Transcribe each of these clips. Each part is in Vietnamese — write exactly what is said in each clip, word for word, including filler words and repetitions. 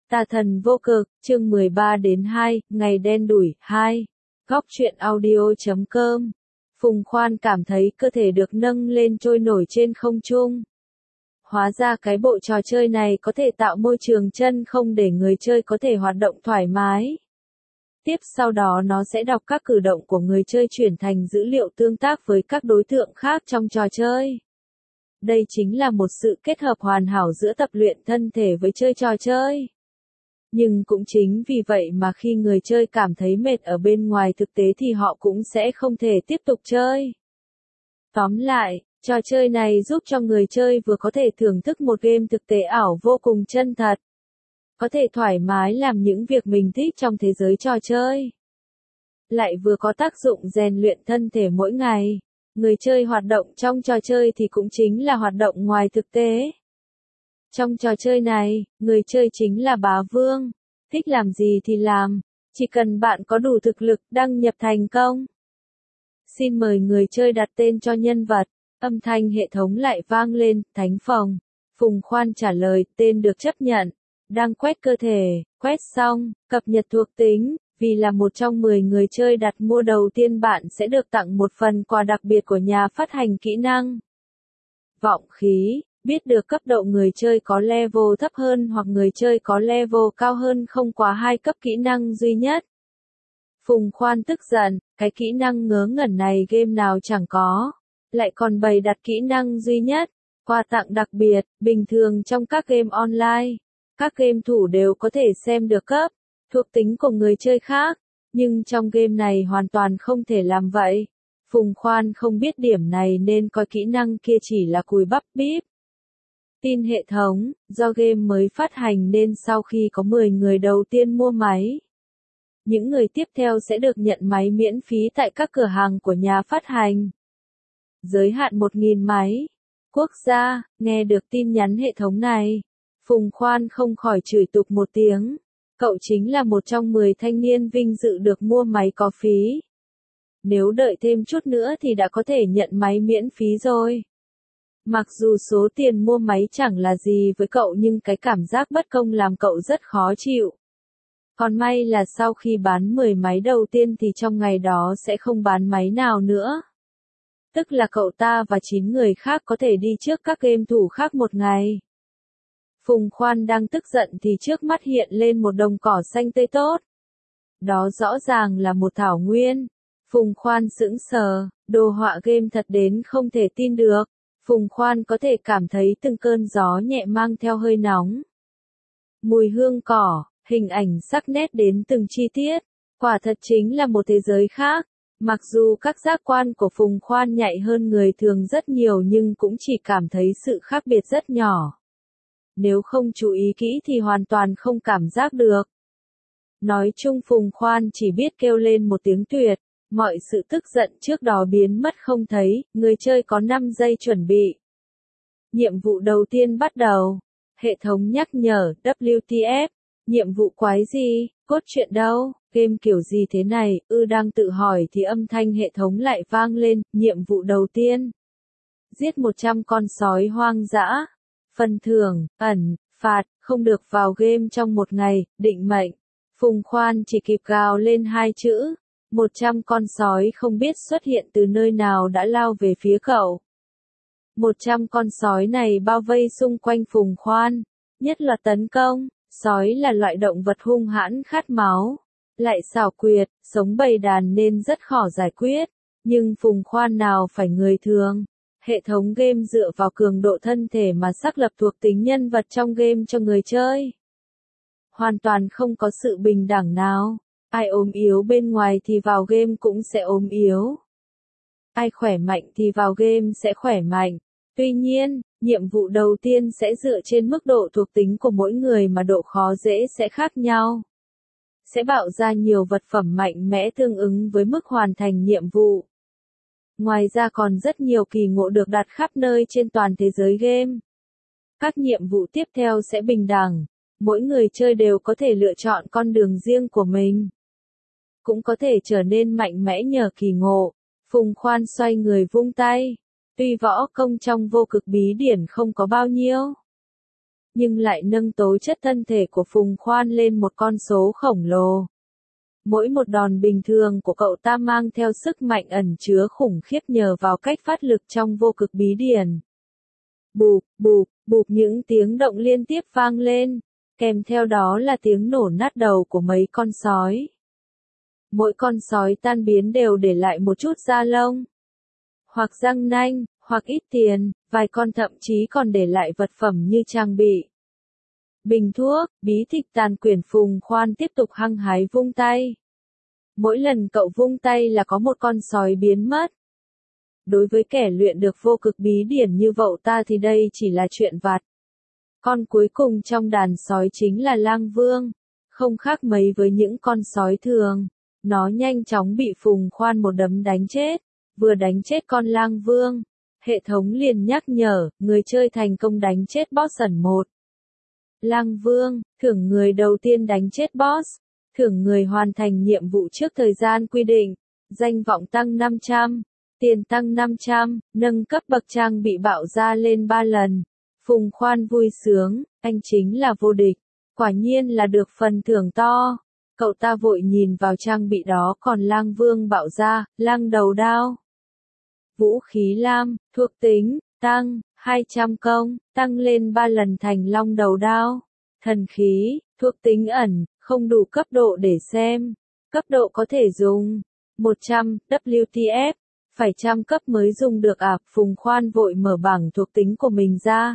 Tà thần vô cực, chương mười ba đến hai, ngày đen đủi, hai. Góc truyện audio chấm com. Phùng Khoan cảm thấy cơ thể được nâng lên trôi nổi trên không trung. Hóa ra cái bộ trò chơi này có thể tạo môi trường chân không để người chơi có thể hoạt động thoải mái. Tiếp sau đó nó sẽ đọc các cử động của người chơi chuyển thành dữ liệu tương tác với các đối tượng khác trong trò chơi. Đây chính là một sự kết hợp hoàn hảo giữa tập luyện thân thể với chơi trò chơi. Nhưng cũng chính vì vậy mà khi người chơi cảm thấy mệt ở bên ngoài thực tế thì họ cũng sẽ không thể tiếp tục chơi. Tóm lại, trò chơi này giúp cho người chơi vừa có thể thưởng thức một game thực tế ảo vô cùng chân thật, có thể thoải mái làm những việc mình thích trong thế giới trò chơi, lại vừa có tác dụng rèn luyện thân thể mỗi ngày. Người chơi hoạt động trong trò chơi thì cũng chính là hoạt động ngoài thực tế. Trong trò chơi này, người chơi chính là bá vương, thích làm gì thì làm, chỉ cần bạn có đủ thực lực đăng nhập thành công. Xin mời người chơi đặt tên cho nhân vật, âm thanh hệ thống lại vang lên, Thánh Phòng. Phùng Khoan trả lời, tên được chấp nhận, đang quét cơ thể, quét xong, cập nhật thuộc tính, vì là một trong mười người chơi đặt mua đầu tiên bạn sẽ được tặng một phần quà đặc biệt của nhà phát hành kỹ năng. Vọng khí. Biết được cấp độ người chơi có level thấp hơn hoặc người chơi có level cao hơn không quá hai cấp kỹ năng duy nhất. Phùng Khoan tức giận, cái kỹ năng ngớ ngẩn này game nào chẳng có, lại còn bày đặt kỹ năng duy nhất, quà tặng đặc biệt, bình thường trong các game online, các game thủ đều có thể xem được cấp, thuộc tính của người chơi khác, nhưng trong game này hoàn toàn không thể làm vậy. Phùng Khoan không biết điểm này nên coi kỹ năng kia chỉ là cùi bắp bíp. Tin hệ thống, do game mới phát hành nên sau khi có mười người đầu tiên mua máy, những người tiếp theo sẽ được nhận máy miễn phí tại các cửa hàng của nhà phát hành. Giới hạn một nghìn máy. Quốc gia, nghe được tin nhắn hệ thống này, Phùng Khoan không khỏi chửi tục một tiếng. Cậu chính là một trong mười thanh niên vinh dự được mua máy có phí. Nếu đợi thêm chút nữa thì đã có thể nhận máy miễn phí rồi. Mặc dù số tiền mua máy chẳng là gì với cậu nhưng cái cảm giác bất công làm cậu rất khó chịu. Còn may là sau khi bán mười máy đầu tiên thì trong ngày đó sẽ không bán máy nào nữa. Tức là cậu ta và chín người khác có thể đi trước các game thủ khác một ngày. Phùng Khoan đang tức giận thì trước mắt hiện lên một đồng cỏ xanh tươi tốt. Đó rõ ràng là một thảo nguyên. Phùng Khoan sững sờ, đồ họa game thật đến không thể tin được. Phùng Khoan có thể cảm thấy từng cơn gió nhẹ mang theo hơi nóng. Mùi hương cỏ, hình ảnh sắc nét đến từng chi tiết, quả thật chính là một thế giới khác. Mặc dù các giác quan của Phùng Khoan nhạy hơn người thường rất nhiều nhưng cũng chỉ cảm thấy sự khác biệt rất nhỏ. Nếu không chú ý kỹ thì hoàn toàn không cảm giác được. Nói chung Phùng Khoan chỉ biết kêu lên một tiếng tuyệt. Mọi sự tức giận trước đó biến mất không thấy, người chơi có năm giây chuẩn bị. Nhiệm vụ đầu tiên bắt đầu. Hệ thống nhắc nhở, W T F. Nhiệm vụ quái gì, cốt truyện đâu, game kiểu gì thế này, ư đang tự hỏi thì âm thanh hệ thống lại vang lên, nhiệm vụ đầu tiên. Giết một trăm con sói hoang dã. Phần thưởng, ẩn, phạt, không được vào game trong một ngày, định mệnh. Phùng Khoan chỉ kịp gào lên hai chữ. Một trăm con sói không biết xuất hiện từ nơi nào đã lao về phía cậu. Một trăm con sói này bao vây xung quanh Phùng Khoan, nhất loạt tấn công. Sói là loại động vật hung hãn khát máu, lại xảo quyệt, sống bầy đàn nên rất khó giải quyết. Nhưng Phùng Khoan nào phải người thường. Hệ thống game dựa vào cường độ thân thể mà xác lập thuộc tính nhân vật trong game cho người chơi. Hoàn toàn không có sự bình đẳng nào. Ai ốm yếu bên ngoài thì vào game cũng sẽ ốm yếu. Ai khỏe mạnh thì vào game sẽ khỏe mạnh. Tuy nhiên, nhiệm vụ đầu tiên sẽ dựa trên mức độ thuộc tính của mỗi người mà độ khó dễ sẽ khác nhau. Sẽ bạo ra nhiều vật phẩm mạnh mẽ tương ứng với mức hoàn thành nhiệm vụ. Ngoài ra còn rất nhiều kỳ ngộ được đặt khắp nơi trên toàn thế giới game. Các nhiệm vụ tiếp theo sẽ bình đẳng. Mỗi người chơi đều có thể lựa chọn con đường riêng của mình. Cũng có thể trở nên mạnh mẽ nhờ kỳ ngộ. Phùng Khoan xoay người vung tay. Tuy võ công trong vô cực bí điển không có bao nhiêu, nhưng lại nâng tố chất thân thể của Phùng Khoan lên một con số khổng lồ. Mỗi một đòn bình thường của cậu ta mang theo sức mạnh ẩn chứa khủng khiếp nhờ vào cách phát lực trong vô cực bí điển. Bụp, bụp, bụp những tiếng động liên tiếp vang lên, kèm theo đó là tiếng nổ nát đầu của mấy con sói. Mỗi con sói tan biến đều để lại một chút da lông, hoặc răng nanh, hoặc ít tiền, vài con thậm chí còn để lại vật phẩm như trang bị. Bình thuốc, bí tịch tàn quyển. Phùng Khoan tiếp tục hăng hái vung tay. Mỗi lần cậu vung tay là có một con sói biến mất. Đối với kẻ luyện được vô cực bí điển như cậu ta thì đây chỉ là chuyện vặt. Con cuối cùng trong đàn sói chính là Lang Vương, không khác mấy với những con sói thường. Nó nhanh chóng bị Phùng Khoan một đấm đánh chết. Vừa đánh chết con Lang Vương, hệ thống liền nhắc nhở, người chơi thành công đánh chết boss ẩn một. Lang Vương, thưởng người đầu tiên đánh chết boss, thưởng người hoàn thành nhiệm vụ trước thời gian quy định, danh vọng tăng năm trăm, tiền tăng năm trăm, nâng cấp bậc trang bị bạo ra lên ba lần. Phùng Khoan vui sướng, anh chính là vô địch, quả nhiên là được phần thưởng to. Cậu ta vội nhìn vào trang bị đó, còn Lang Vương bạo ra, lang đầu đao. Vũ khí lam, thuộc tính, tăng, hai trăm công, tăng lên ba lần thành long đầu đao. Thần khí, thuộc tính ẩn, không đủ cấp độ để xem. Cấp độ có thể dùng. một trăm, W T F, phải trăm cấp mới dùng được à? Phùng Khoan vội mở bảng thuộc tính của mình ra.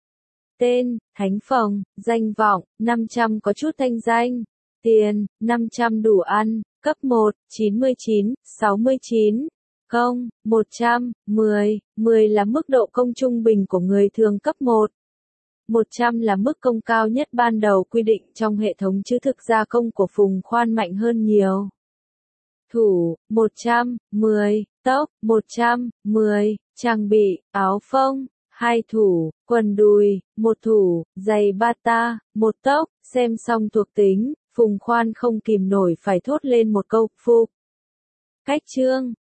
Tên, Thánh Phòng, danh vọng, năm trăm có chút thanh danh. Tiền, năm trăm đủ ăn, cấp một, chín mươi chín, sáu mươi chín. Công, một trăm, mười, mười là mức độ công trung bình của người thường cấp một. một trăm là mức công cao nhất ban đầu quy định trong hệ thống chứ thực ra công của Phùng Khoan mạnh hơn nhiều. Thủ, một trăm, mười, tốc, một trăm, mười, trang bị, áo phông, hai thủ, quần đùi, một thủ, giày bata, một tốc, xem xong thuộc tính, Phùng Khoan không kìm nổi phải thốt lên một câu, phục. Cách chương